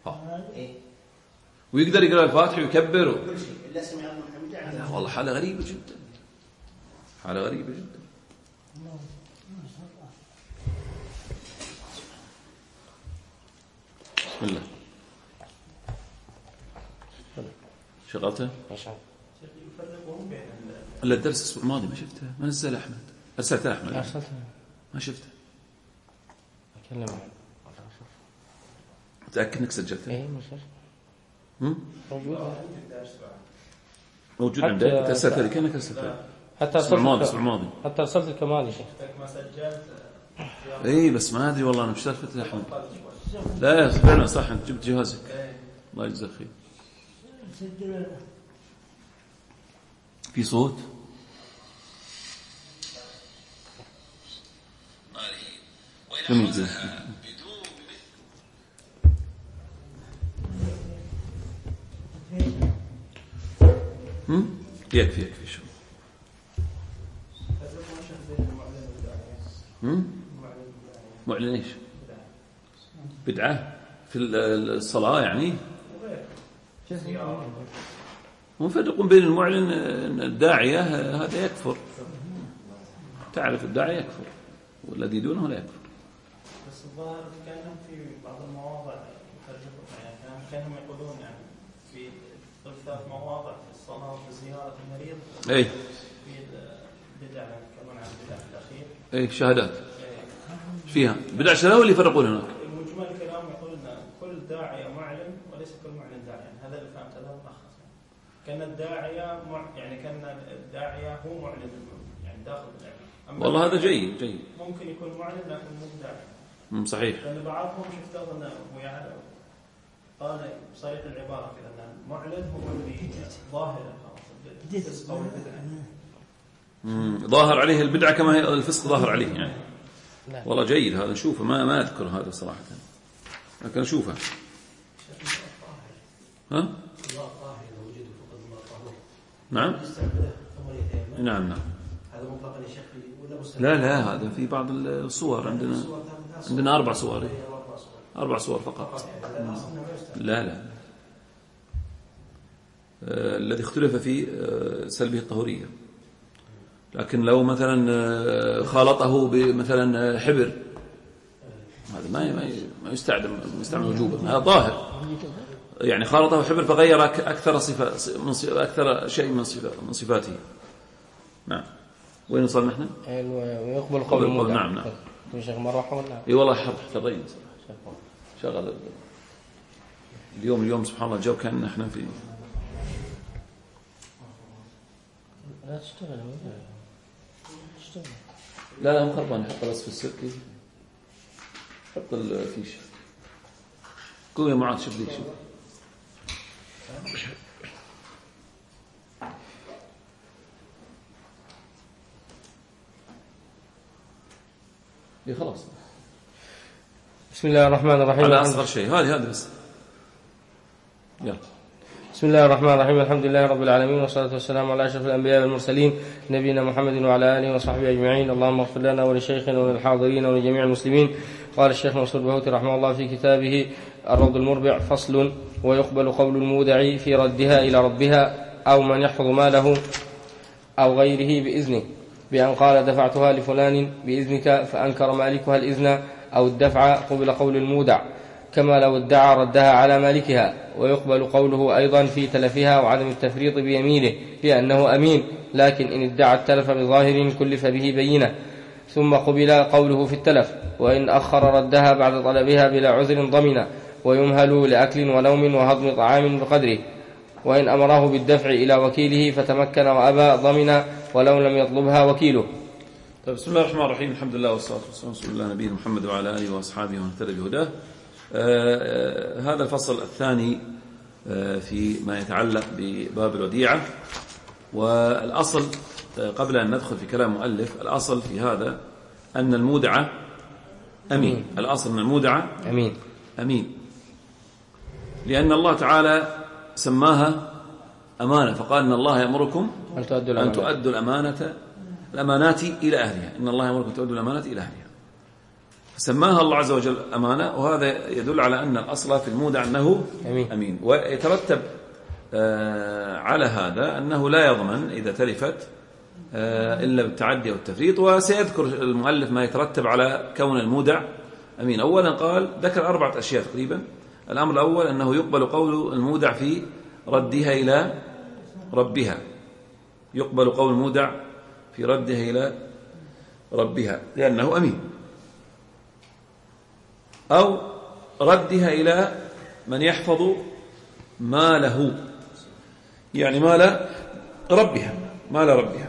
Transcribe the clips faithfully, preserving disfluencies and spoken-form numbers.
ها. ويقدر يقرأ الفاتحة ويكبر و... كل شيء إلا سمع الله حمده يعني. لا والله حالة غريبة جدا، حالة غريبة جدا. بسم الله. شغلته؟ إلا الدرس الأسبوع الماضي ما شفته، ما نزل أحمد، أرسلته أحمد ما شفته. أكلم. متأكد إنك سجلته؟ إيه مسجل. هم؟ موجود. موجود عندك؟ أرسلته لي كأنك أرسلته. حتى الأسبوع الماضي الأسبوع الماضي. حتى أرسلت الكمال يا شيخ. ما سجلت. إيه بس ما أدري والله أنا مش سالفة يا أحمد. لا فعلا صح أنت جبت جهازك. الله يجزاك خير. في صوت؟ جميل. هم؟ يكفي يكفي شو. هم؟ معلن ايش؟ بدعة في الصلاة يعني؟ هم فرقون بين المعلن الداعية هذا يكفر، تعرف الداعية يكفر والذي دونه لا يكفر. بس الظاهر كانهم في بعض المواضع يعني كانهم يقولون يعني في ثلاث مواضع في الصلاة وفي زيارة المريض. اي. في بدع يتكلمون عن بدع في الأخير. اي شهادات. فيها بدع شهادة واللي يفرقون هناك. المجمل الكلام يقول ان كل داعية معلن وليس كل معلن داعية، يعني هذا اللي فهمته له ملخص. كان الداعية مع يعني كان الداعية هو معلن يعني داخل الداعية. والله هذا جيد جيد. ممكن يكون معلن لكن مو داعية. امم صحيح. لأن بعضهم شفته انه يعني قال بصريح العبارة كذا ان المعلن هو اللي ظاهر الفسق او البدعة. امم ظاهر عليه البدعة كما هي الفسق ظاهر عليه يعني. والله جيد هذا نشوفه، ما ما اذكر هذا صراحة لكن اشوفه. ها؟ نعم نعم نعم. هذا مطلقا يا شيخ ولا مستحيل؟ لا لا هذا في بعض الصور عندنا عندنا أربع صور أربع صور فقط. لا لا آه الذي اختلف فيه آه سلبه الطهورية، لكن لو مثلا خالطه بمثلا حبر هذا ما ما يستعمل يستعمل وجوبا، هذا ظاهر يعني خالطه حبر فغير أكثر صفة أكثر شيء من صفات من صفاته. نعم. وين وصلنا نحن؟ ويقبل قول المودع. نعم نعم. يا شيخ مرة ولا؟ اي والله حر احترينا شغل اليوم اليوم سبحان الله الجو كان احنا في لا تشتغل تشتغل. لا لا مخربان حط بس في السلك حط الفيش قوم يا معاذ شوف لي شوف اي خلاص. بسم الله الرحمن الرحيم. على أصغر شيء هذه هذه بس يلا. بسم الله الرحمن الرحيم. الحمد لله رب العالمين والصلاة والسلام على أشرف الأنبياء والمرسلين نبينا محمد وعلى آله وصحبه أجمعين. اللهم اغفر لنا ولشيخنا وللحاضرين ولجميع المسلمين. قال الشيخ منصور البهوتي رحمه الله في كتابه الروض المربع: فصل: ويقبل قول المودع في ردها إلى ربها أو من يحفظ ماله أو غيره بإذنه، بأن قال دفعتها لفلان بإذنك فأنكر مالكها الإذن أو الدفع، قبل قول المودع كما لو ادعى ردها على مالكها. ويقبل قوله أيضا في تلفها وعدم التفريط بيمينه لأنه أمين، لكن إن ادعى التلف بظاهر كلف به بينه. ثم قبل قوله في التلف: وإن أخر ردها بعد طلبها بلا عذر ضمن، ويمهل لأكل ونوم وهضم طعام بقدره. وإن أمره بالدفع إلى وكيله فتمكن وأبى ضمن ولو لم يطلبها وكيله. طيب بسم الله الرحمن الرحيم. الحمد لله والصلاة والسلام على رسول الله نبينا محمد وعلى آله وأصحابه ومن اهتدى بهداه. آه هذا الفصل الثاني آه في ما يتعلق بباب الوديعة. والأصل آه قبل أن ندخل في كلام مؤلف، الأصل في هذا أن المودعة أمين. الأصل أن المودعة أمين أمين لأن الله تعالى سماها أمانة، فقال إن الله يأمركم أن تؤدوا أن تؤدوا الأمانة الأمانات إلى أهلها. إن الله يأمركم أن تؤدوا الأمانات إلى أهلها. سماها الله عز وجل أمانة، وهذا يدل على أن الأصل في المودع أنه أمين, أمين. ويترتب على هذا أنه لا يضمن إذا تلفت إلا بالتعدي والتفريط. وسيذكر المؤلف ما يترتب على كون المودع أمين. أولا قال ذكر أربعة أشياء تقريبا. الأمر الأول أنه يقبل قول المودع في ردها إلى ربها، يقبل قول المودع في ردها إلى ربها لأنه أمين، أو ردها إلى من يحفظ ماله، يعني مال ربها مال ربها.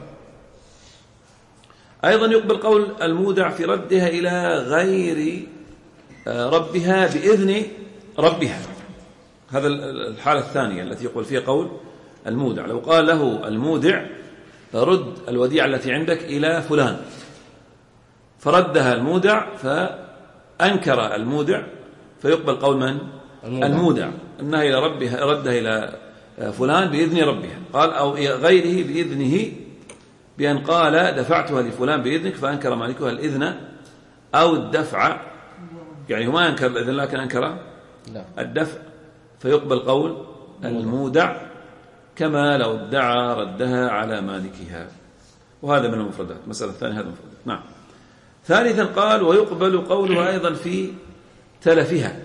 أيضا يقبل قول المودع في ردها إلى غير ربها بإذن ربها. هذا الحالة الثانية التي يقبل فيها قول المودع. لو قال له المودع رد الوديعة التي عندك إلى فلان، فردها المودع فأنكر المودع، فيقبل قول من؟ المودع, المودع. أنها إلى ربها ردها إلى فلان بإذن ربها. قال أو غيره بإذنه، بأن قال دفعتها لفلان بإذنك فأنكر مالكها الإذن أو الدفع، يعني ما أنكر الإذن لكن أنكر الدفع، فيقبل قول المودع كما لو ادعى ردها على مالكها. وهذا من المفردات. المسألة الثانية هذا المفردات. نعم. ثالثا قال ويقبل قوله أيضا في تلفها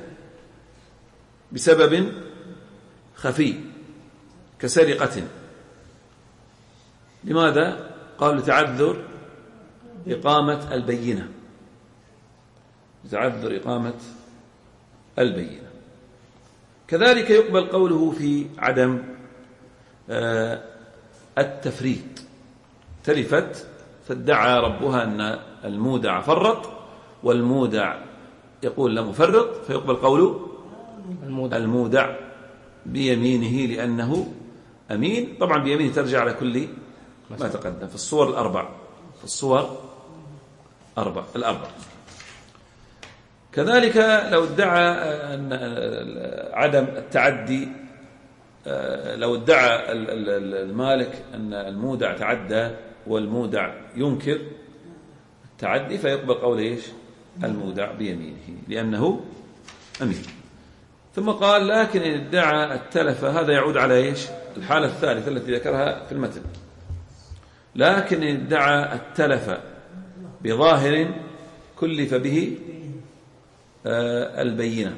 بسبب خفي كسرقة. لماذا؟ قال لتعذر إقامة البينة، لتعذر إقامة البينة. كذلك يقبل قوله في عدم التفريط. تلفت فادعى ربها أن المودع فرط والمودع يقول لم أفرط، فيقبل قوله المودع, المودع بيمينه لأنه أمين. طبعا بيمينه ترجع على كل ما تقدم في الصور الأربع في الصور أربع الأربع. كذلك لو ادعى أن عدم التعدي، لو ادعى المالك أن المودع تعدى والمودع ينكر التعدي، فيقبل قول إيش؟ المودع بيمينه لأنه أمين. ثم قال لكن إن ادعى التلف، هذا يعود على إيش؟ الحالة الثالثة التي ذكرها في المتن. لكن إن ادعى التلف بظاهر كلف به البينة.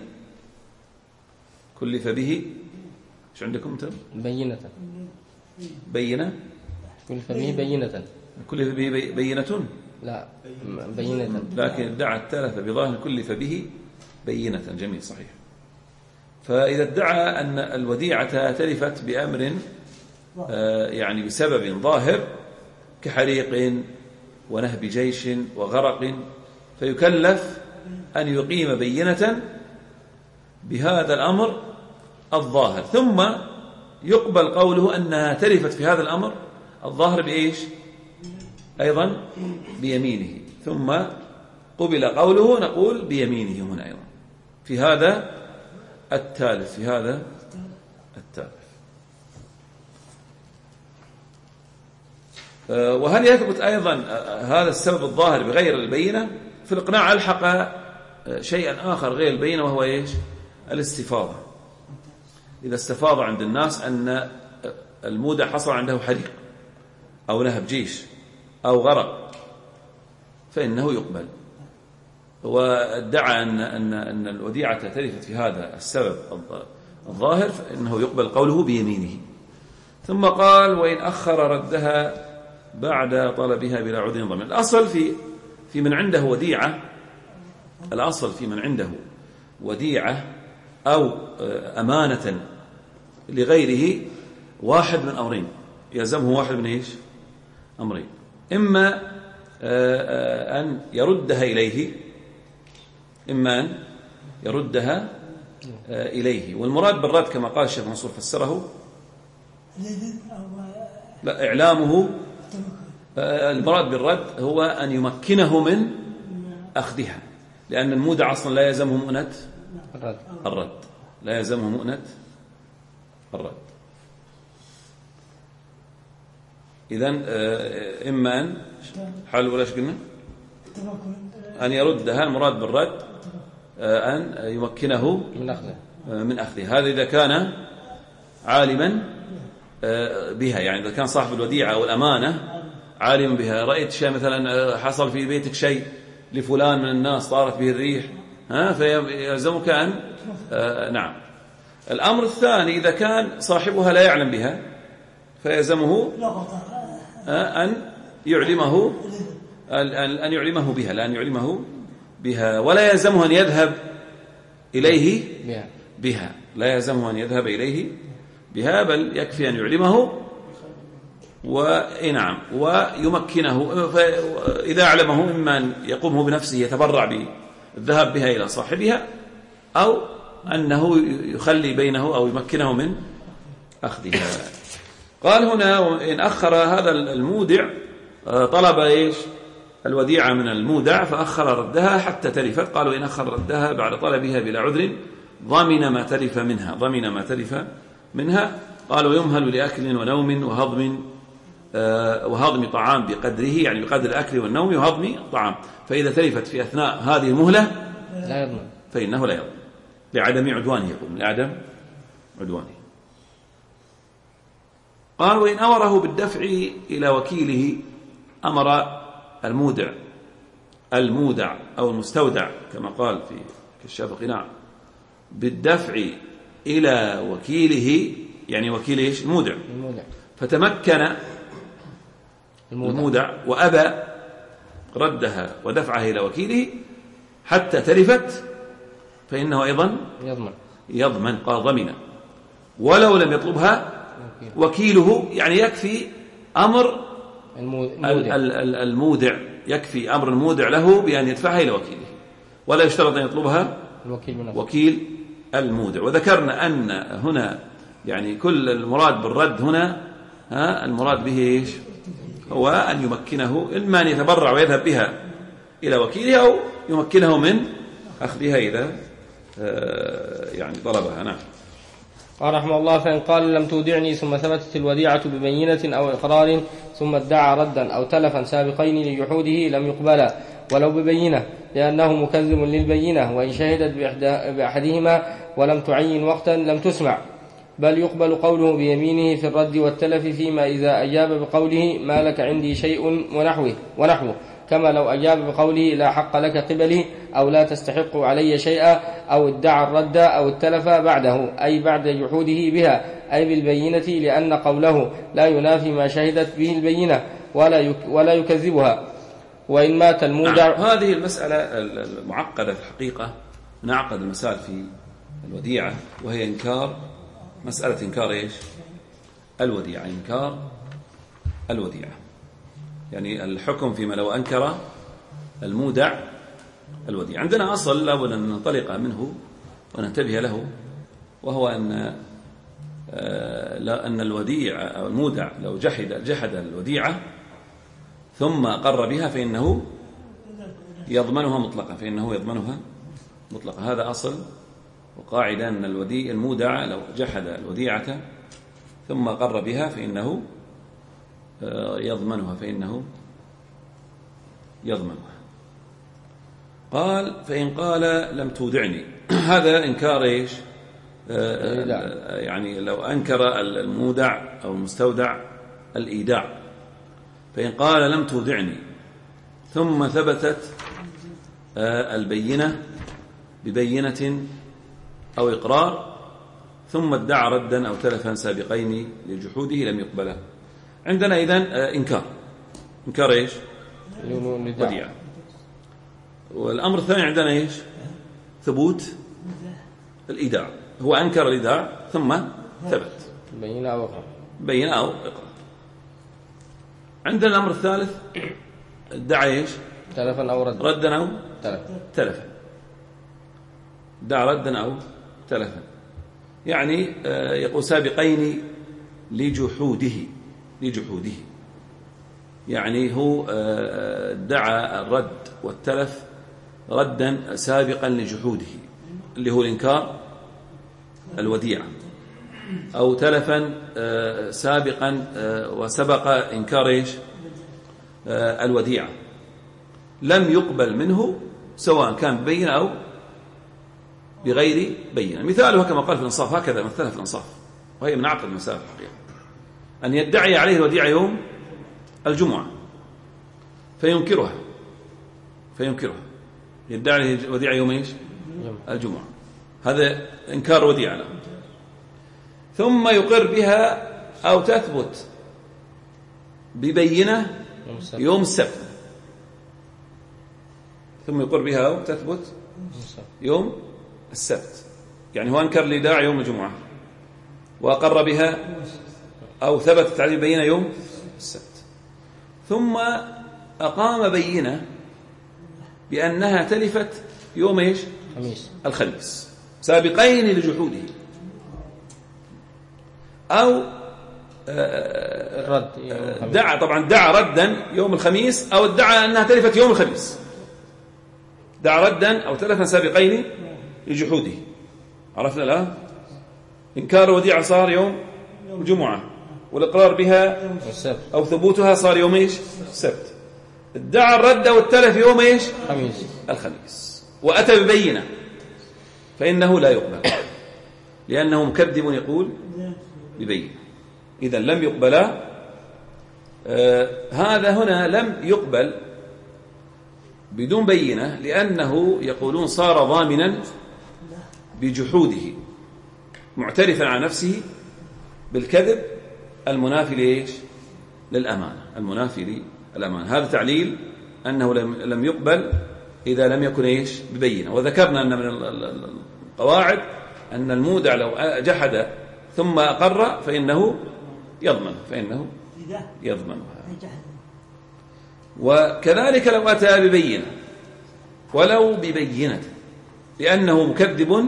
كلف به ايش عندكم انتم؟ بينة. بينة كلف به بينة. كلف به بينة؟ لا بينة. لكن ادعى التلف بظاهر كلف به بينة. جميل صحيح. فإذا ادعى أن الوديعة تلفت بأمر يعني بسبب ظاهر كحريق ونهب جيش وغرق، فيكلف أن يقيم بينة بهذا الأمر الظاهر، ثم يقبل قوله أنها تلفت في هذا الأمر الظاهر بإيش؟ أيضا بيمينه، ثم قبل قوله نقول بيمينه هنا أيضا في هذا التالف في هذا التالف. وهل يثبت أيضا هذا السبب الظاهر بغير البينة؟ في الإقناع ألحق شيئا آخر غير البينة، وهو إيش؟ الاستفاضة. إذا استفاض عند الناس أن المودع حصل عنده حريق أو نهب جيش أو غرق فإنه يقبل. وادعى أن, أن, أن الوديعة تلفت في هذا السبب الظاهر فإنه يقبل قوله بيمينه. ثم قال وإن أخر ردها بعد طلبها بلا عذر ضمن. الأصل في في من عنده وديعة، الأصل في من عنده وديعة أو أمانة لغيره واحد من أمرين، يلزمه واحد من إيش؟ أمرين. إما أن يردها إليه، إما أن يردها إليه. والمراد بالرد كما قال الشيخ منصور فسره لا إعلامه، المراد بالرد هو أن يمكنه من أخذها، لأن المودع أصلا لا يلزمه مؤنة الرد، لا يلزمه مؤنة الرد. إذن إما أن حال ولا شقلنا أن يردها. المراد بالرد أن يمكنه من أخذه من أخذها. هذا إذا كان عالما بها، يعني إذا كان صاحب الوديعة أو الأمانة عالم بها. رأيت شيء مثلا حصل في بيتك شيء لفلان من الناس طارت به الريح، ها فيلزمك أن نعم. الأمر الثاني إذا كان صاحبها لا يعلم بها فيلزمه أن يعلمه أن يعلمه بها، لأن يعلمه بها، ولا يلزمه أن يذهب إليه بها، لا يلزمه أن يذهب إليه بها، بل يكفي أن يعلمه ونعم ويمكنه. فإذا علمه إما أن يقوم بنفسه يتبرع بالذهاب بها إلى صاحبها، أو أنه يخلي بينه أو يمكنه من أخذها. قال هنا إن أخر هذا المودع طلب إيش الوديعة من المودع فأخر ردها حتى تلفت. قالوا إن أخر ردها بعد طلبها بلا عذر ضمن ما تلف منها ضمن ما تلف منها. قالوا يمهل لأكل ونوم وهضم وهضم طعام بقدره، يعني بقدر الأكل والنوم وهضم طعام. فإذا تلفت في أثناء هذه المهلة لا يضمن فإنه لا يضمن لعدم عدوانه، يقول لعدم عدوانه. قال وإن أمره بالدفع إلى وكيله، أمر المودع المودع أو المستودع كما قال في كشاف القناع بالدفع إلى وكيله، يعني وكيل إيش المودع، المودع فتمكن المودع, المودع وأبى ردها ودفعها إلى وكيله حتى تلفت فإنه أيضا يضمن يضمن قال ضمن، ولو لم يطلبها وكيله. يعني يكفي أمر المودع, المودع يكفي أمر المودع له بأن يدفعها إلى وكيله، ولا يشترط أن يطلبها الوكيل وكيل المودع. وذكرنا أن هنا يعني كل المراد بالرد هنا ها المراد به إيش هو أن يمكنه إما أن يتبرع ويذهب بها إلى وكيله، أو يمكنه من أخذها إذا يعني طلبها. نعم. قال رحمه الله فإن قال لم تودعني ثم ثبتت الوديعة ببينة أو إقرار ثم ادعى ردا أو تلفا سابقين لجحوده لم يقبلا ولو ببينة، لأنه مكذب للبينة، وإن شهدت بأحدهما ولم تعين وقتا لم تسمع، بل يقبل قوله بيمينه في الرد والتلف فيما إذا أجاب بقوله ما لك عندي شيء ونحوه, ونحوه كما لو أجاب بقوله لا حق لك قبلي أو لا تستحق علي شيئا، أو ادعى الرد أو التلف بعده أي بعد جحوده بها أي بالبينة، لأن قوله لا ينافي ما شهدت به البينة ولا ولا يكذبها. وإن مات المودع. نعم. هذه المسألة المعقدة في الحقيقة من أعقد المسائل في الوديعة، وهي إنكار مسألة إنكار إيش الوديعة إنكار الوديعة يعني الحكم فيما لو أنكر المودع الوديعة. عندنا أصل لابد أن ننطلق منه وننتبه له، وهو أن أن الوديعة أو المودع لو جحد جحد الوديعة ثم قر بها فإنه يضمنها مطلقا فإنه يضمنها مطلقا. هذا أصل وقاعدة أن الوديع المودع لو جحد الوديعة ثم قر بها فإنه يضمنها فإنه يضمنها. قال فإن قال لم تودعني هذا إنكار إيش يعني لو أنكر المودع أو المستودع الإيداع. فإن قال لم تودعني ثم ثبتت البينة ببينة أو إقرار ثم ادعى ردا أو تلفا سابقين لجحوده لم يقبله. عندنا إذن إنكار إنكار إيش وديعة. والأمر الثاني عندنا إيش ثبوت الإيداع. هو أنكر الإيداع ثم ثبت بينة أو إقرار بينة أو إقرار. عندنا الأمر الثالث ادعى إيش تلفا أو ردا ردا أو تلفا تلفا ادعى ردا أو تلفا يعني يقول سابقين لجحوده لجحوده يعني هو ادعى الرد والتلف ردا سابقا لجحوده اللي هو الإنكار الوديعة، أو تلفا سابقا وسبق إنكار إيش الوديعة، لم يقبل منه سواء كان ببينة أو بغير بينة. مثاله كما قال في الإنصاف، هكذا مثلها في الإنصاف، وهي من أعقد المسائل الحقيقة، أن يدعي عليه الوديعة يوم الجمعة فينكرها فينكرها يدعي عليه الوديعة يوم إيش؟ الجمعة، هذا إنكار وديعة له. ثم يقر بها أو تثبت ببينة يوم السبت، ثم يقر بها أو تثبت يوم السبت، يعني هو أنكر لداعي يوم الجمعة وأقر بها أو ثبتت عليه بينة يوم السبت، ثم أقام بينة بأنها تلفت يوم إيش؟ خميس. الخميس، سابقين لجحوده، أو الرد دعا، طبعا دعا ردا يوم الخميس، أو ادعى أنها تلفت يوم الخميس، دعا ردا أو تلفا سابقين لجحوده. عرفنا الآن؟ إنكار وديعة صار يوم الجمعة، والإقرار بها أو ثبوتها صار يوم إيش؟ السبت. ادعى الرد والتلف يوم إيش؟ خميس. الخميس، وأتى ببينة، فإنه لا يقبل، لأنه مكذب يقول ببينة، إذا لم يقبلا. آه هذا هنا لم يقبل بدون بينة، لأنه يقولون صار ضامنا بجحوده، معترفا على نفسه بالكذب المنافي لإيش؟ للأمانة، المنافي للأمانة. هذا تعليل أنه لم يقبل إذا لم يكن إيش؟ ببينة. وذكرنا أن من القواعد أن المودع لو جحد ثم أقر فإنه يضمن فإنه يضمنها. وكذلك لو أتى ببينة ولو ببينة، لأنه مكذب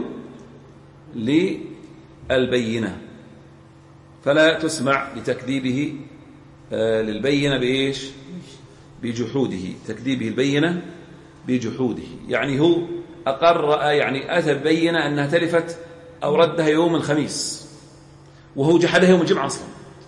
للبينة، فلا تسمع لتكذيبه للبينة بإيش؟ بجحوده، تكذيبه البينة بجحوده، يعني هو أقر، يعني أتى ببينة أنها تلفت أو ردها يوم الخميس، وهو جحدها يوم الجمعة أصلا،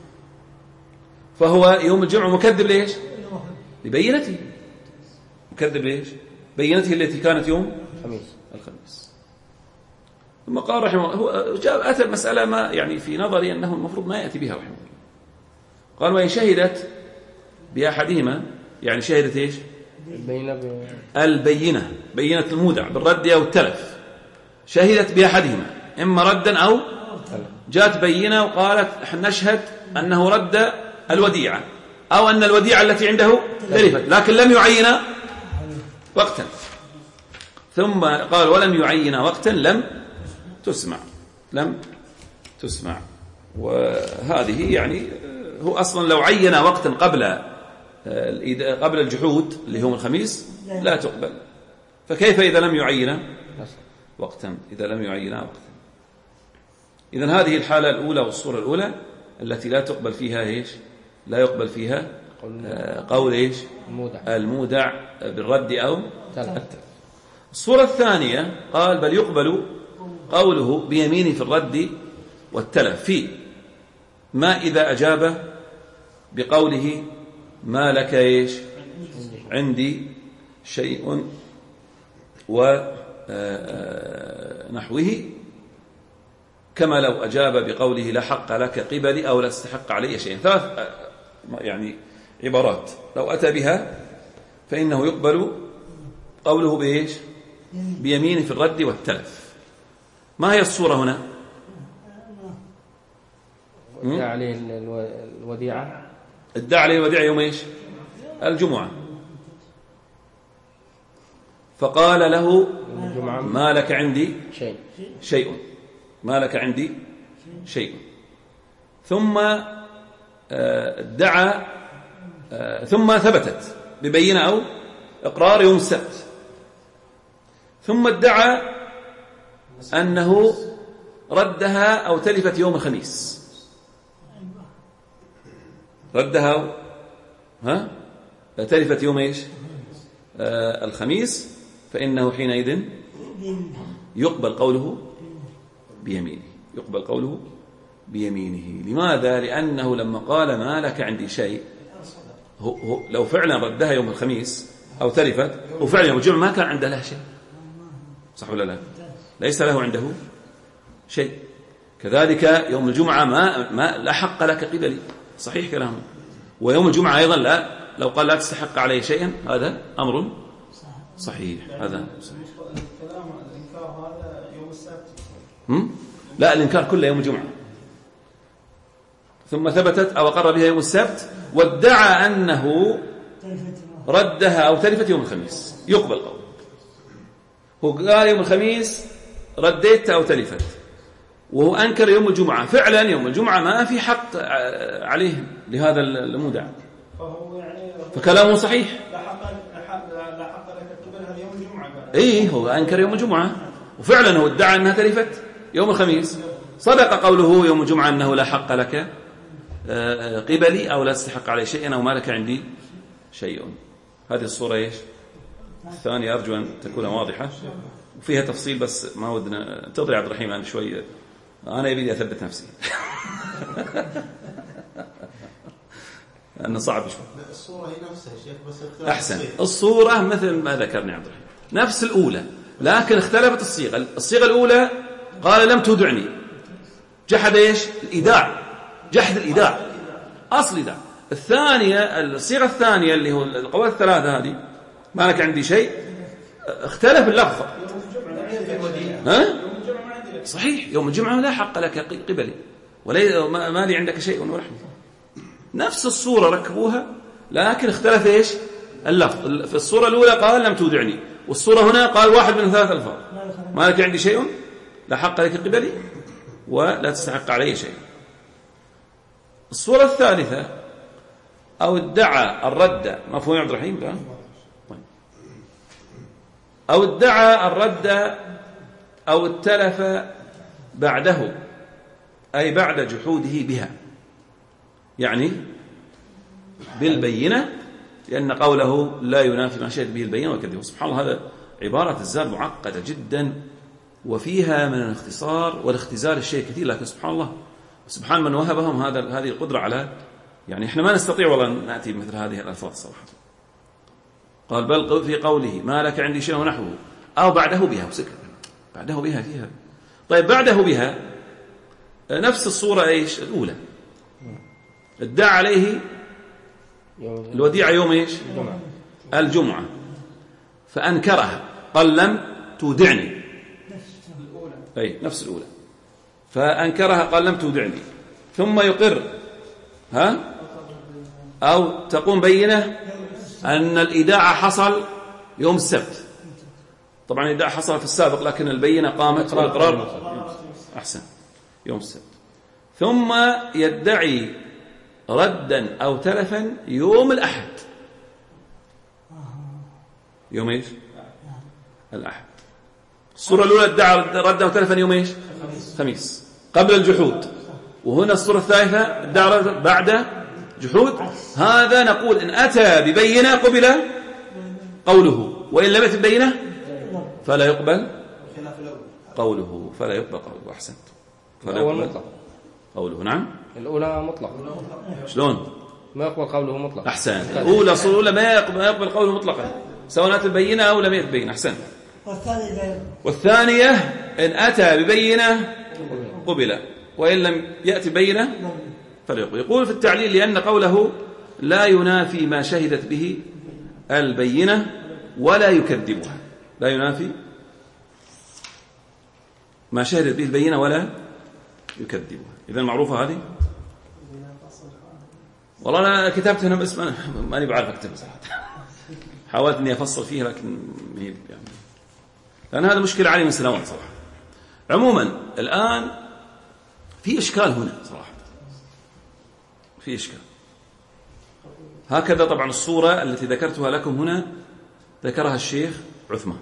فهو يوم الجمعة مكذب ليش؟ لبينته، مكذب ليش؟ بينته التي كانت يوم الخميس. الخميس. ثم قال رحمه الله، هو جاء أتى المسألة ما يعني في نظري أنه المفروض ما يأتي بها رحمه الله. قال وإن شهدت بأحدهما، يعني شهدت إيش؟ البينة ب... البينة، بينة المودع بالرد أو التلف، شهدت بأحدهما إما ردا أو جاءت بينة وقالت نشهد أنه رد الوديعة، أو أن الوديعة التي عنده تلفت، لكن لم يعين وقتا، ثم قال ولم يعين وقتا لم تسمع لم تسمع وهذه يعني هو أصلا لو عين وقتا قبل قبل الجحود اللي هو الخميس لا تقبل، فكيف إذا لم يعين وقتا إذا لم يعين وقتا. إذن هذه الحالة الأولى والصورة الأولى التي لا تقبل فيها إيش؟ لا يقبل فيها قول إيش؟ المودع, المودع بالرد أو التلف. الصورة الثانية قال بل يقبل قوله بيمينه في الرد والتلف في ما إذا أجاب بقوله ما لك إيش؟ عندي شيء ونحوه، كما لو أجاب بقوله لا حق لك قبلي أو لا استحق علي شيء. ثلاث يعني عبارات لو أتى بها فإنه يقبل قوله بإيش؟ بيمينه في الرد والتلف. ما هي الصورة هنا؟ ادعى عليه الوديعة ادعى عليه الوديعة يوم إيش؟ الجمعة، فقال له ما لك عندي شيء شيء ما لك عندي شيء، ثم ادعى ثم ثبتت ببينة أو إقرار يوم السبت، ثم ادعى أنه ردها أو تلفت يوم الخميس، ردها ها تلفت يوم إيش؟ آه الخميس، فإنه حينئذ يقبل قوله بيمينه يقبل قوله بيمينه. لماذا؟ لأنه لما قال ما لك عندي شيء، هو هو لو فعلا ردها يوم الخميس أو تلفت، وفعلا يوم الجمعة ما كان عنده له شيء، صح ولا لا؟ ليس له عنده شيء. كذلك يوم الجمعة ما ما لا حق لك قبلي، صحيح كلامه. ويوم الجمعة أيضا لا، لو قال لا تستحق عليه شيئا هذا أمر صحيح. هذا صحيح. الكلام الإنكار هذا يوم السبت. هم؟ لا، الإنكار كله يوم الجمعة، ثم ثبتت أو أقر بها يوم السبت وادعى أنه ردها أو تلفت يوم الخميس، يقبل قول. هو قال يوم الخميس رديت أو تلفت، وهو أنكر يوم الجمعة. فعلا يوم الجمعة ما في حق عليه لهذا المودع، فهو يعني فكلامه صحيح. لا حق لا حق لك قبلها يوم الجمعة. إيه، هو أنكر يوم الجمعة، وفعلا هو ادعى أنها تلفت يوم الخميس. صدق قوله يوم الجمعة أنه لا حق لك قبلي أو لا تستحق عليه شيئا أو ما لك عندي شيء. هذه الصورة إيش الثانية، أرجو أن تكون واضحة وفيها تفصيل، بس ما ودنا تضري عبد الرحيم. أنا شوي أنا يبيني أثبت نفسي أنه صعب شوي. الصورة هي نفسها شيخ، بس أحسن. الصورة مثل ما ذكرني عبد الرحيم نفس الأولى، لكن اختلفت الصيغة. الصيغة الأولى قال لم تودعني، جحد إيش الإيداع، جحد الإيداع، أصل إيداع. الثانية الصيغة الثانية اللي هو القواعد الثلاثة هذه ما لك عندي شيء، اختلف اللفظ. ها؟ صحيح، يوم الجمعة لا حق لك قبلي ولا ما لي عندك شيء ورحمة. نفس الصورة ركبوها، لكن اختلف إيش اللفظ. في الصورة الأولى قال لم تودعني، والصورة هنا قال واحد من ثلاث ألفاظ، ما لك عندي شيء، لا حق لك قبلي، ولا تستحق علي شيء. الصورة الثالثة أو ادعى الرد، مفهوم يا عبد الرحيم؟ لا؟ طيب. أو ادعى الرد أو التلف بعده، أي بعد جحوده بها، يعني بالبينة، لأن قوله لا ينافي ما شهد به البينة وكذبه. سبحان الله، هذا عبارة الزاد معقدة جدا وفيها من الاختصار والاختزال الشيء كثير، لكن سبحان الله، سبحان من وهبهم هذا هذه القدرة على، يعني احنا ما نستطيع والله نأتي بمثل هذه الألفاظ صراحة. قال بل في قوله ما لك عندي شيء ونحوه أو بعده بها، وسكت بعده بها فيها. طيب بعده بها نفس الصورة ايش الأولى، ادعى عليه الوديعة يوم ايش الجمعة, الجمعة فأنكرها، قال لم تودعني، أي نفس الأولى، فأنكرها قال لم تودعني، ثم يقر ها أو تقوم بينة أن الإيداع حصل يوم السبت. طبعا الإيداع حصل في السابق، لكن البينة قامت والإقرار أحسن يوم السبت. ثم يدعي ردا أو تلفا يوم الأحد. يوم إيش الأحد. الصورة الأولى ادعى ردا أو تلفا يوم إيش خميس قبل الجحود، وهنا الصورة الثالثة ادعى ردا بعد جحود. هذا نقول إن أتى ببينة قبل قوله، وإن لم يأت ببينة فلا يقبل قوله، فلا يقبل قوله. أحسنت، فلا يقبل قوله. نعم، الأولى مطلق. شلون ما يقبل قوله مطلق؟ أحسنت، الأولى الصورة الأولى ما يقبل, ما يقبل قوله مطلقا، سواء أتى ببينة أو لم يأت ببينة. أحسنت. والثانية إن أتى ببينة قبل، وإن لم يأتي بينة فلا يقبل. يقول في التعليل لأن قوله لا ينافي ما شهدت به البينة ولا يكذبها، لا ينافي ما شهدت به البينة ولا يكذبها. إذن معروفة هذه. والله أنا كتبت هنا بس ماني بعرف أكتب صراحة، حاولت أني أفصل فيه لكن يعني لأن هذا مشكلة علي من سنوات صراحة. عموما الآن في إشكال هنا صراحة، في إشكال. هكذا طبعا الصورة التي ذكرتها لكم هنا ذكرها الشيخ عثمان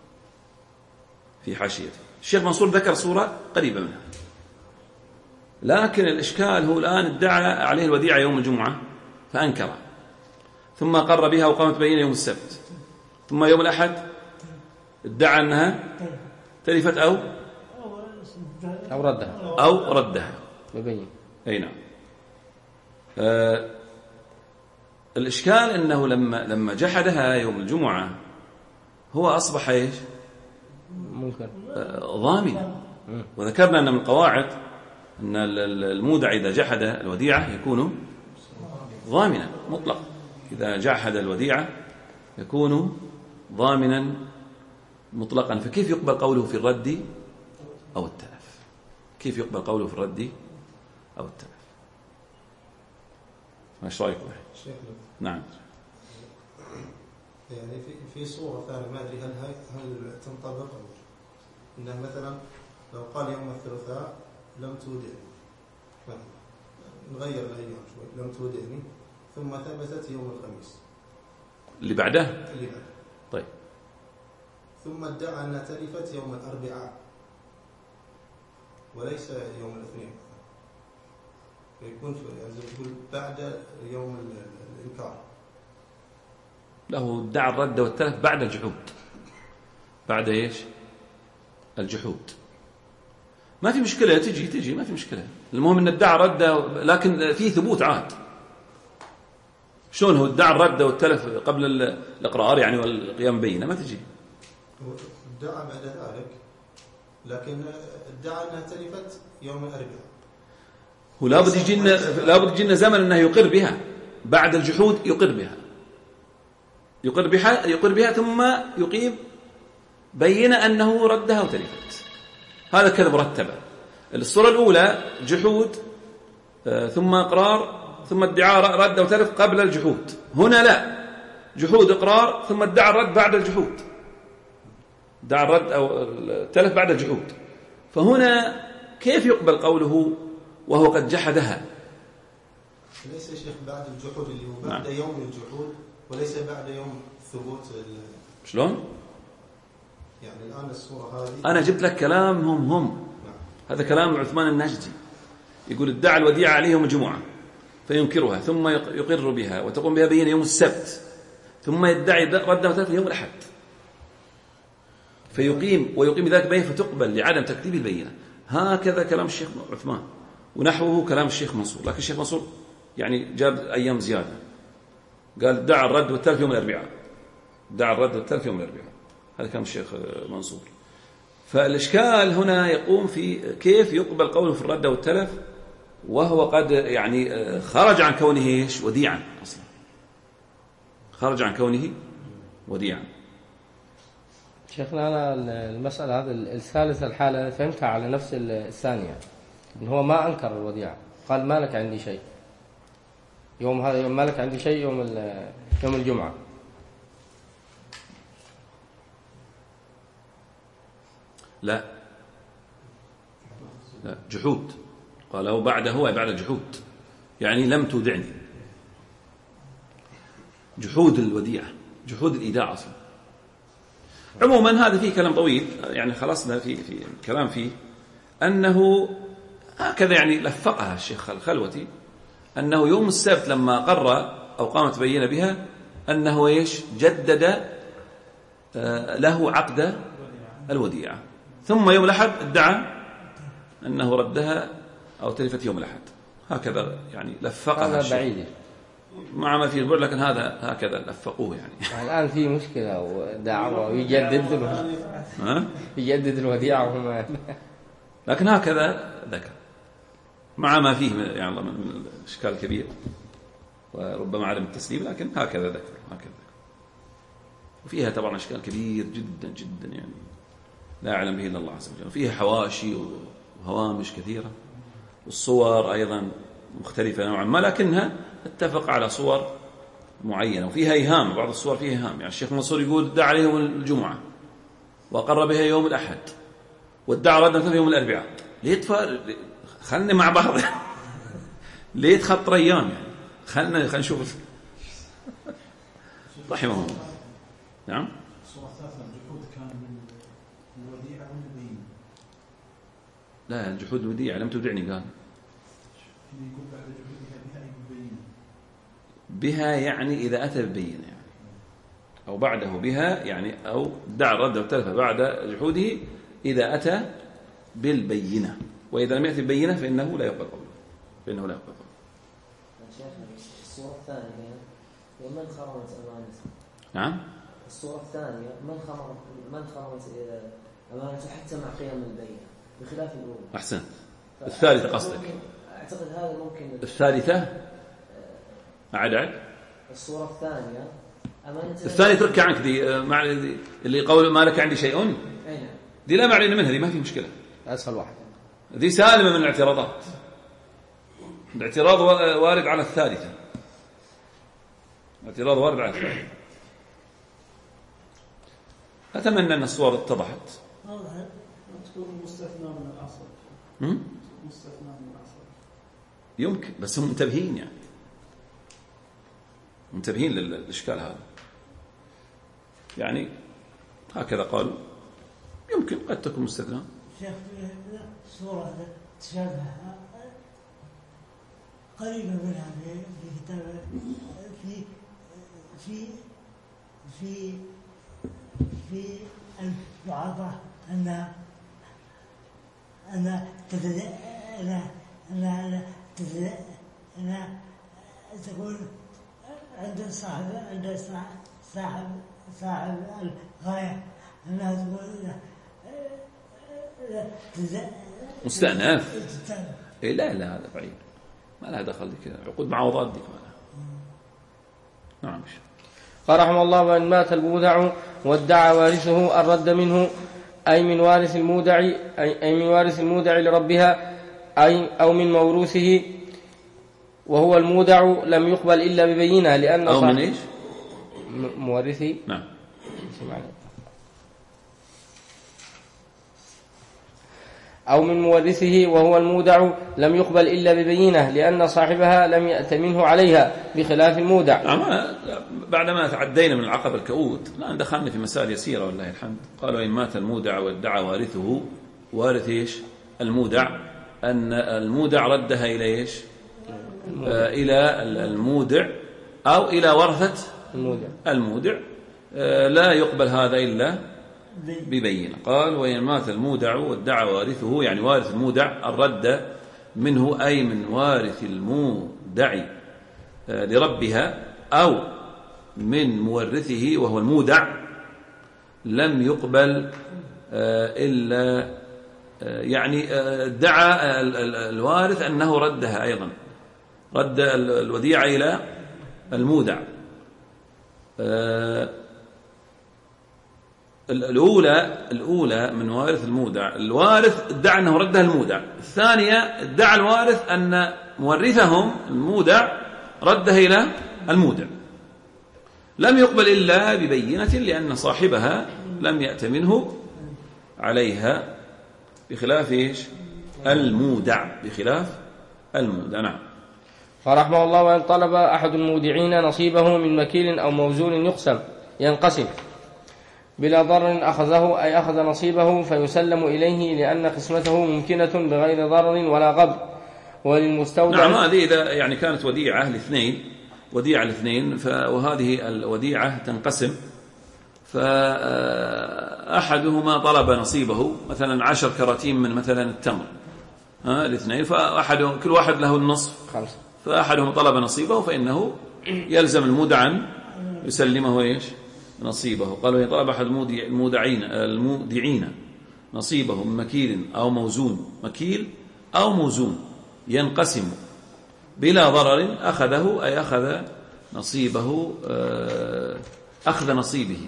في حاشيته. الشيخ منصور ذكر صورة قريبة منها، لكن الإشكال هو الآن ادعى عليه الوديعة يوم الجمعة فأنكر، ثم قر بها وقامت بينة يوم السبت، ثم يوم الأحد ادعى أنها تلفت أو أو ردها أو ردها مبين. أي نعم. آه الإشكال أنه لما لما جحدها يوم الجمعة هو أصبح إيش؟ منكر ضامنا. وذكرنا أن من القواعد أن المودع إذا جحد الوديعة يكون ضامنا مطلق. إذا جحد الوديعة يكون ضامنا مطلقا. فكيف يقبل قوله في الرد أو التلف؟ كيف يقبل قوله في الرد أو التلف؟ ما رأيكم؟ نعم. يعني في في صورة ثانية ما أدري هل هل تنطبق أو إنه مثلا لو قال يوم الثلاثاء لم تودعني، نغير الأيام شوي، لم تودعني، ثم ثبتت يوم الخميس اللي بعده اللي بعده طيب، ثم ادعى أنها تلفت يوم الأربعاء وليس يوم الاثنين، فيكون يعني يقول بعد يوم الإنكار. له ادعى الرد والتلف بعد الجحود. بعد ايش؟ الجحود. ما في مشكلة، تجي تجي ما في مشكلة. المهم ان ادعى الرد لكن في ثبوت عاد. شلون هو ادعى الرد والتلف قبل الإقرار يعني والقيام بينه؟ ما تجي. ادعى بعد ذلك لكن ادعى انها تلفت يوم الأربعاء. هو لابد يجينا لابد يجينا زمن انه يقر بها. بعد الجحود يقر بها. يقر بها يقر بها ثم يقيم بين أنه ردها وتلفت. هذا كذا مرتبة. الصورة الأولى جحود ثم إقرار ثم ادعاء رد وتلف قبل الجحود. هنا لا، جحود إقرار ثم ادعى الرد بعد الجحود، ادعى الرد أو التلف بعد الجحود. فهنا كيف يقبل قوله وهو قد جحدها؟ ليس يا شيخ بعد الجحود اللي هو بعد نعم. يوم الجحود وليس بعد يوم ثبوت. شلون؟ يعني الآن الصورة هذه أنا جبت لك كلامهم هم نعم. هذا كلام عثمان النجدي يقول ادعى الوديعة عليه يوم الجمعة فينكرها ثم يقر بها وتقوم بها بين يوم السبت ثم يدعي ردها وتلف يوم الأحد فيقيم ويقيم ذلك بين فتقبل لعدم تكذيب البينة. هكذا كلام الشيخ عثمان ونحوه كلام الشيخ منصور. لكن الشيخ منصور يعني جاب أيام زيادة، قال ادعى الرد والتلف يوم الأربعاء، ادعى الرد والتلف يوم الأربعاء. هذا كلام الشيخ منصور. فالإشكال هنا يقوم في كيف يقبل قوله في الرد والتلف وهو قد يعني خرج عن كونه ايش؟ وديعا اصلا. خرج عن كونه وديعا. شيخنا أنا المسألة هذه الثالثة الحالة فهمتها على نفس الثانية، إن هو ما أنكر الوديعة، قال ما لك عندي شيء يوم هذا، يوم ما لك عندي شيء يوم يوم الجمعة. لا لا جحود، قاله بعده هو بعد الجحود، يعني لم تودعني. جحود الوديعة، جحود الإيداع أصلا. عموما هذا فيه كلام طويل، يعني خلصنا في في كلام فيه أنه هكذا يعني لفقها الشيخ الخلوتي أنه يوم السبت لما قرر أو قامت بينة بها أنه إيش؟ جدد له عقد الوديعة، ثم يوم الأحد ادعى أنه ردها أو تلفت يوم الأحد. هكذا يعني لفقها هذا بعيد مع ما فيه البعد، لكن هذا هكذا لفقوه يعني. الآن في مشكلة ودعوة ويجدد يجدد الوديعة وهم لكن هكذا ذكر مع ما فيه يعني من الإشكال الكبير وربما عدم التسليم، لكن هكذا ذكر هكذا. وفيها طبعا إشكال كبير جدا جدا يعني لا يعلم به إلا الله عز وجل. فيها حواشي وهوامش كثيرة، والصور أيضا مختلفة نوعا ما، لكنها اتفق على صور معينة. وفيها إيهام، بعض الصور فيها إيهام. يعني الشيخ منصور يقول ادعى عليه يوم الجمعة وقر بها يوم الأحد وادعى ردنا يوم الأربعاء. ليه تفا... خلنا مع بعض ليه تخطر أيام يعني؟ خلنا خلنا نشوف رحمه الله. نعم. لا الجحود الوديعة لم تودعني، قال بها يعني إذا أتى ببينة يعني، أو بعده بها يعني، أو دع الرد والتلف بعد جحوده إذا أتى بالبينة، وإذا لم يأتي ببينة فإنه لا يقبل قوله، فإنه لا يقبل قوله. الصورة الثانية ومن خرمت أمانته. نعم. الصورة الثانية من خرمت من خرمت أمانته حتى مع قيام البينة بخلاف الأولى. أحسن. الثالثة قصدك؟ أعتقد هذا ممكن. الثالثة عد عد. الصورة الثانية أمانته. الثانية تركع عنك دي مع اللي قول ما لك عندي شيء. أي نعم. دي لا معلن منها، دي ما في مشكلة. أسهل واحد. دي سالمة من الاعتراضات. الاعتراض وارد على الثالثة. الاعتراض وارد على الثالثة. أتمنى أن الصور اتضحت. تكون مستثنى من الأصل. هم؟ مستثنى من الأصل. يمكن، بس هم منتبهين يعني. منتبهين للإشكال هذا. يعني هكذا قالوا. يمكن قد تكون مستثنى. شيخ صورة تشابه قريبة منها في كتاب في في في في الوعظة أن أن تتد أن أن تتد أن تقول عند صاحب عند صاحب صاحب الغاية أنها تقول مستأنف. إيه لا لا هذا بعيد، ما لها دخل دي كذا، عقود معوضات دي كمان. نعم. قال رحمه الله: وإن مات المودع وادعى وارثه الرد منه، أي من وارث المودع أي من وارث المودع لربها، أي أو من موروثه وهو المودع لم يقبل إلا ببينة، لأن أو من إيش؟ مورثه. نعم. أو من مورثه وهو المودع لم يقبل إلا ببينة، لأن صاحبها لم يأتمنه عليها بخلاف المودع. بعدما تعدينا من العقبة الكؤود الآن دخلنا في مسائل يسيرة والله الحمد. قالوا إن مات المودع وادعى وارثه، وارث إيش؟ المودع، أن المودع ردها إلى إيش؟ آه إلى المودع أو إلى ورثة المودع, المودع. آه لا يقبل هذا إلا ببينة. قال: وإن مات المودع وادعى وارثه، يعني وارث المودع الرد منه، أي من وارث المودع لربها أو من مورثه وهو المودع، لم يقبل إلا يعني ادعى الوارث أنه ردها أيضا، رد الوديعة إلى المودع. الأولى الأولى من وارث المودع، الوارث ادعى أنه ردها المودع. الثانية ادعى الوارث أن مورثهم المودع ردها إلى المودع، لم يقبل إلا ببينة، لأن صاحبها لم يأتمنه عليها، بخلاف إيش؟ المودع، بخلاف المودع. نعم. فرحمه الله: وإن طلب أحد المودعين نصيبه من مكيل أو موزون يقسم ينقسم بلا ضرر أخذه، أي أخذ نصيبه فيسلم إليه، لأن قسمته ممكنة بغير ضرر ولا غبر. وللمستودع. نعم. هذه إذا يعني كانت وديعة لاثنين، وديعة لاثنين، وهذه الوديعة تنقسم، فأحدهما طلب نصيبه مثلا عشر كراتين من مثلا التمر، ها الاثنين، فأحد كل واحد له النصف خمسة، فأحدهم طلب نصيبه فإنه يلزم المودع أن يسلمه إيش؟ نصيبه. قالوا: إن طلب أحد المودعين المودعين نصيبه من مكيل أو موزون، مكيل أو موزون ينقسم بلا ضرر أخذه، أي أخذ نصيبه، أخذ نصيبه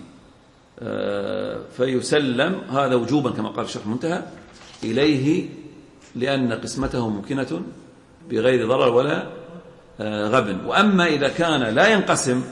فيسلم هذا وجوبا كما قال الشيخ المنتهى إليه، لأن قسمته ممكنة بغير ضرر ولا غبن. وأما إذا كان لا ينقسم،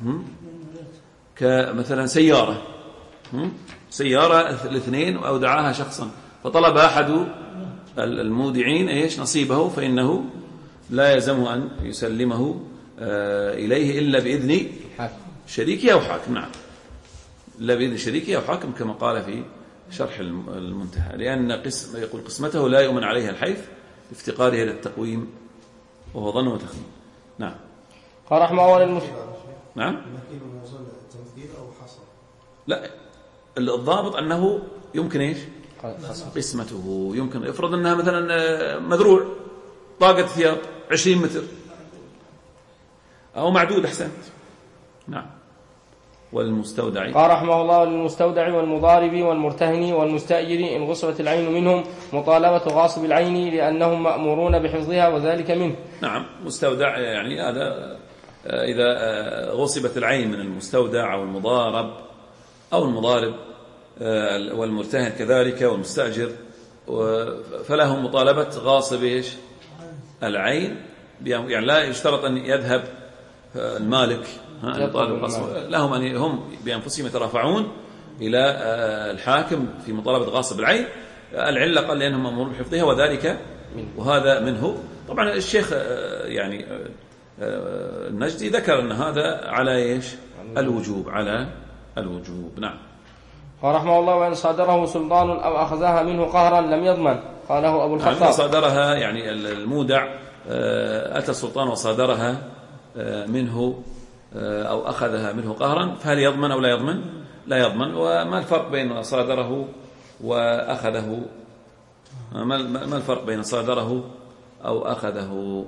كمثلا سيارة سيارة الاثنين أودعاها شخصا، فطلب أحد المودعين إيش؟ نصيبه، فإنه لا يلزمه أن يسلمه إليه إلا بإذن شريكه أو حاكم. نعم، إلا بإذن شريكه أو حاكم كما قال في شرح المنتهى، لأن قسم يقول قسمته لا يؤمن عليها الحيف افتقاره إلى التقويم وهو ظن وتخمين. نعم. قال رحمه الله: المسلم. نعم. المكيل الموزون تمثيل أو حصر؟ لا، الضابط أنه يمكن إيش؟ قسمته يمكن. افرض أنها مثلا مذروع، طاقة ثياب عشرين متر، أو معدود، أحسنت، نعم. والمستودع قال رحمه الله للمستودع والمضارب والمرتهن والمستأجر إن غصبت العين منهم مطالبة غاصب العين لأنهم مأمورون بحفظها وذلك منه. نعم. مستودع يعني هذا إذا غصبت العين من المستودع أو المضارب أو المضارب والمرتهن كذلك والمستأجر فلهم مطالبة غاصب إيش العين، يعني لا يشترط أن يذهب المالك لهم أن هم بأنفسهم يترافعون إلى الحاكم في مطالبة غاصب العين. العلة قال لأنهم مأمورون بحفظها وذلك وهذا منه. طبعا الشيخ يعني النجدي ذكر أن هذا على إيش الوجوب، على الوجوب. نعم. قال رحمه الله وإن صادره سلطان أو أخذها منه قهرا لم يضمن. قاله أبو الخطاب. يعني صادرها يعني المودع أتى السلطان وصادرها منه أو أخذها منه قهرا فهل يضمن أو لا يضمن؟ لا يضمن. وما الفرق بين صادره وأخذه؟ ما الفرق بين صادره أو أخذه؟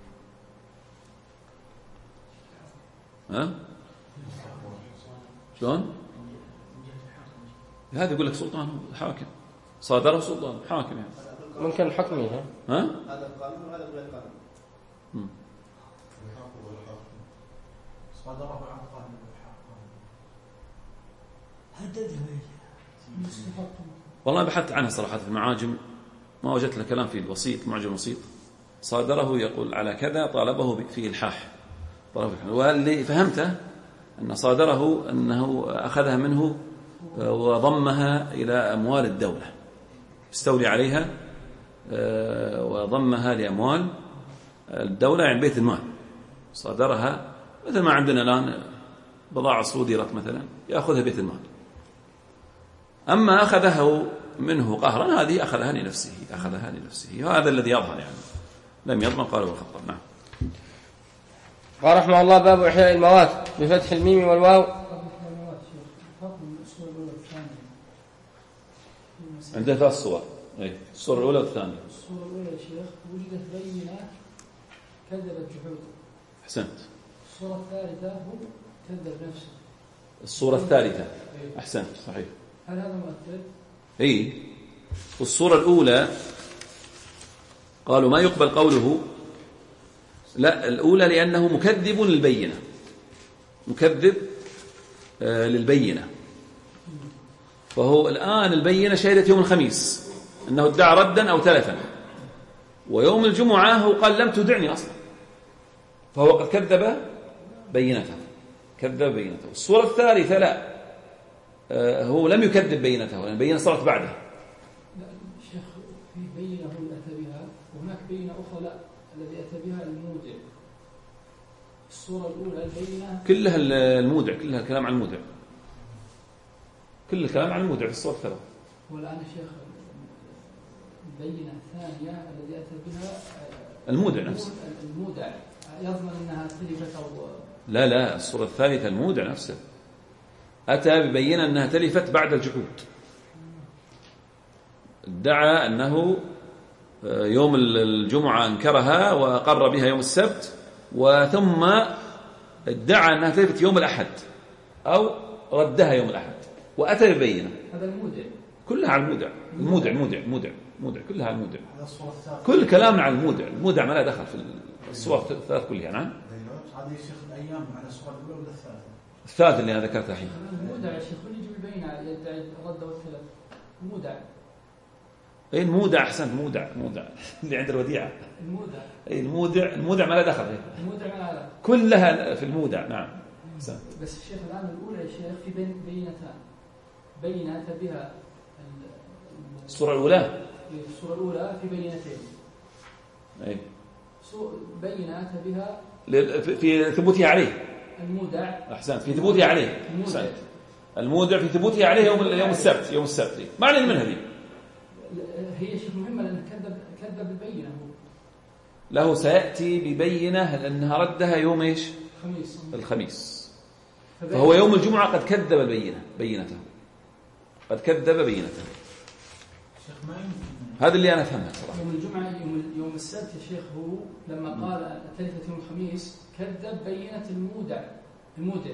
ها؟ شلون؟ هذا يقول لك سلطان حاكم، صادره سلطان حاكم يعني ممكن الحكم ها؟ ها؟ هذا القانون وهذا غير القانون. صادره عن قانون والله بحثت عنها صراحة في المعاجم ما وجدت له كلام في الوسيط، معجم الوسيط. صادره يقول على كذا طالبه في إلحاح، واللي فهمته أن صادره أنه أخذها منه وضمها إلى أموال الدولة، استولي عليها وضمها لأموال الدولة يعني بيت المال. صادرها مثل ما عندنا الآن بضاعة صودرت مثلا يأخذها بيت المال. أما أخذه منه قهرا هذه أخذها لنفسه، أخذها لنفسه، وهذا الذي يظهر يعني لم يضمن. قال ابن الخطاب. نعم. قال رحمه الله باب إحياء الموات بفتح الميم والواو. عندنا ثلاث صور. أي الصورة الأولى والثانية. الصورة الأولى يا شيخ وجدت بينة كذبت جحود. أحسنت. الصورة الثالثة هو كذب نفسه. الصورة الثالثة. أحسنت صحيح. هل هذا مؤثر؟ أي. والصورة الأولى قالوا ما يقبل قوله، لا الأولى لأنه مكذب للبينة، مكذب آه للبينة. فهو الآن البينة شهدت يوم الخميس أنه ادعى ردا أو تلفا، ويوم الجمعة هو قال لم تدعني أصلا، فهو قد كذب بينته، كذب بينته. الصورة الثالثة لا، آه هو لم يكذب بينته لأن البينة صارت بعده. لا شيخ في بينة هو أتى بها وهناك بينة أخرى لا الذي أتى بها المودع. الصورة الأولى البينة كلها المودع، كلها الكلام عن المودع، كل الكلام عن المودع في الصورة الثلاثة. والآن الشيخ البينة الثانية الذي أتى بها المودع نفسه. المودع يضمن أنها تلفت أو لا لا الصورة الثالثة المودع نفسه أتى ببينة أنها تلفت بعد الجحود، ادعى أنه يوم الجمعة انكرها وقر بها يوم السبت، وثم ادعى أنها تلفت يوم الأحد أو ردها يوم الأحد وأتى ببينة. هذا المودع كلها على المودع، المودع المودع المودع المودع كلها على المودع، كل كلامنا على المودع. المودع ما له دخل في الصور الثلاث كلها. نعم. هذه شيخ الأيام على الصورة الأولى ولا الثالثة؟ الثالث اللي أنا ذكرتها الحين. المودع يا شيخ اللي يجيب البينة يدعي الرد والتلف. المودع. اي المودع احسنت، مودع مودع اللي عند الوديعه. المودع. اي المودع، المودع ما له دخل. المودع ما له. كلها في المودع. نعم. احسنت. بس الشيخ الآن الأولى يا شيخ في بين بينتان، بينة بها الصورة الأولى. الصورة الأولى في بينتين. اي. بينة بها في ثبوتها عليه. المودع. احسنت في ثبوتها عليه. احسنت. المودع في ثبوتها عليه يوم يوم السبت، يوم السبت. ما علينا من هذه. هي شيء مهمة لأنه كذب كذب البينة هو. له سيأتي ببينة لأنها ردها يوم إيش؟ الخميس. الخميس. فهو يوم الجمعة قد كذب البينة، بينته. قد كذب بينته. هذا اللي أنا أفهمه صراحة. يوم الجمعة يوم يوم السبت يا شيخ هو لما قال تلفت يوم الخميس كذب بينة المودع المودع.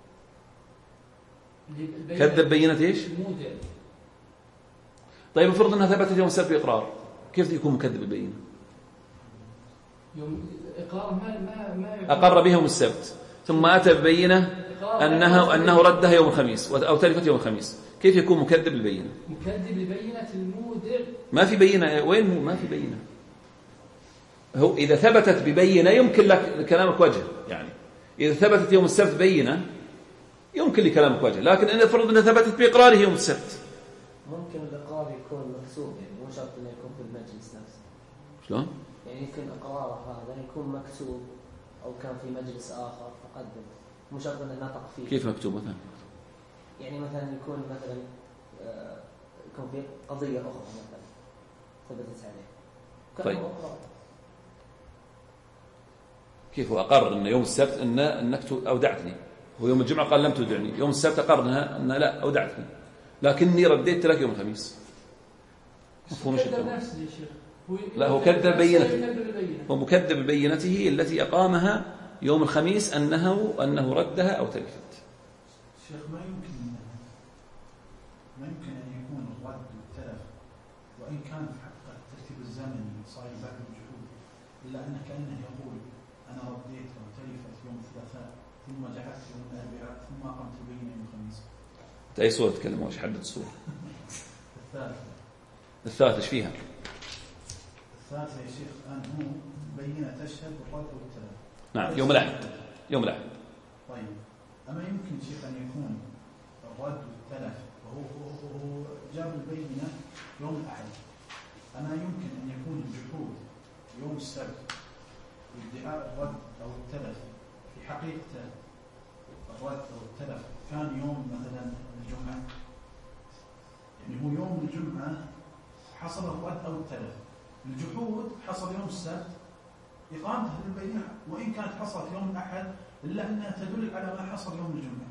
كذب بينة إيش؟ المودع. طيب افرض أنها ثبتت يوم السبت بإقرار، كيف يكون مكذب البينة؟ يوم إقرار ما ما ما أقر بها يوم السبت ثم أتى ببينة أنه أنه ردها يوم الخميس أو تلفت يوم الخميس، كيف يكون مكذب البينة؟ مكذب لبينة المودع. ما في بينة، وين هو؟ ما في بينة. هو إذا ثبتت ببينة يمكن لك كلامك وجه، يعني إذا ثبتت يوم السبت بينة يمكن لكلامك وجه، لكن إن فرض أنها ثبتت بإقراره يوم السبت. ممكن الإقرار يكون مكتوب، يعني مو شرط إنه يكون في المجلس نفسه. شلون؟ يعني يمكن إقراره هذا يكون مكتوب أو كان في مجلس آخر فقدم، مو شرط إنه نطق فيه. كيف مكتوب مثلا؟ يعني مثلا يكون مثلا يكون في قضية أخرى مثلا ثبتت عليه. طيب. كيف هو أقر أن يوم السبت أن أنك أودعتني، هو يوم الجمعة قال لم تودعني، يوم السبت أقر أنها أن لا أودعتني لكني رديت لك يوم الخميس. مفهوم ايش الكلام؟ لا هو كذب بينته، هو مكذب بينته التي أقامها يوم الخميس أنه أنه ردها أو تلفت. شيخ ما يمكن ما يمكن أن يكون الرد والتلف وإن كان في حق الترتيب الزمني صاير بعد الجهود، إلا أنه كأنه يقول أنا رديت أو تلفت يوم الثلاثاء ثم جعلت يوم الأربعاء ثم أقمت بين يوم الخميس. أي صورة تكلموا ايش حدد الصورة؟ الثالثة. الثالثة ايش فيها؟ الثالثة يا شيخ الآن هو بينة تشهد بالرد والتلف. نعم يوم الأحد، يوم الأحد. طيب أما يمكن شيخ أن يكون الرد والتلف وهو هو هو جاب البينة يوم الأحد، أما يمكن أن يكون الجحود يوم السبت وادعاء الرد أو التلف في حقيقته الرد أو التلف كان يوم مثلا الجمعة، يعني هو يوم الجمعة حصل الرد أو التلف، الجحود حصل يوم السبت، إقامته للبينة وإن كانت حصلت يوم الأحد إلا أنها تدل على ما حصل يوم الجمعة.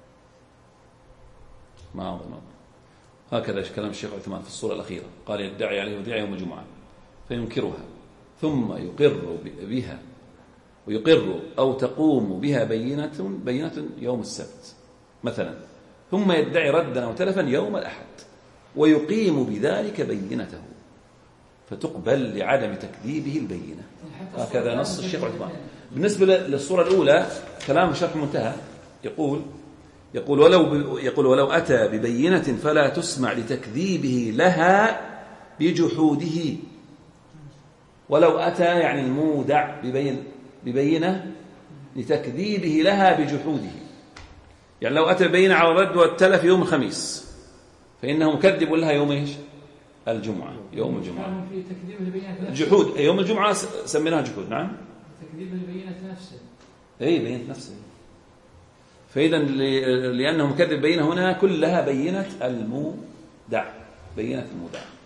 ما أظن هكذا كلام الشيخ عثمان في الصورة الأخيرة، قال يدعي عليه ودعي يوم الجمعة فينكرها ثم يقر بها ويقر أو تقوم بها بينة بينة يوم السبت مثلا، ثم يدعي ردا أو تلفا يوم الأحد ويقيم بذلك بينته فتقبل لعدم تكذيبه البينة. هكذا نص الشيخ عثمان. بالنسبة للصورة الأولى كلام شرح منتهى يقول يقول ولو يقول ولو أتى ببينة فلا تسمع لتكذيبه لها بجحوده. ولو أتى يعني المودع ببين ببينة لتكذيبه لها بجحوده، يعني لو أتى ببينة على الرد والتلف يوم الخميس فإنه مكذب لها يوم إيش؟ الجمعة، يوم الجمعة. جحود يوم الجمعة سميناها جحود. نعم تكذيب البينة نفسه. أي بينة نفسه. فإذا لأنه مكذب بينة هنا كلها بينة المودع، بينة المودع.